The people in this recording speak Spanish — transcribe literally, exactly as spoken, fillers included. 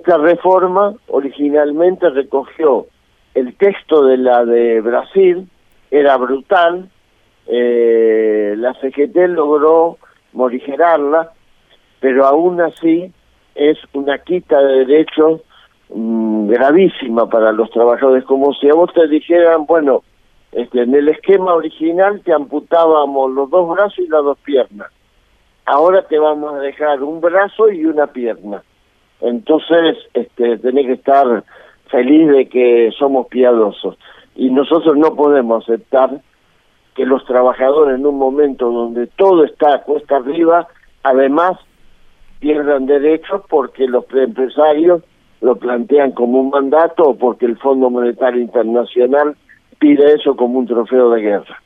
esta reforma originalmente recogió el texto de la de Brasil, era brutal, eh, la C G T logró morigerarla, pero aún así es una quita de derechos mmm, gravísima para los trabajadores, como si a vos te dijeran, bueno, este, en el esquema original te amputábamos los dos brazos y las dos piernas, ahora te vamos a dejar un brazo y una pierna. Entonces, este, tenés que estar feliz de que somos piadosos. Y nosotros no podemos aceptar que los trabajadores en un momento donde todo está cuesta arriba, además pierdan derechos porque los empresarios lo plantean como un mandato o porque el Fondo Monetario Internacional pide eso como un trofeo de guerra.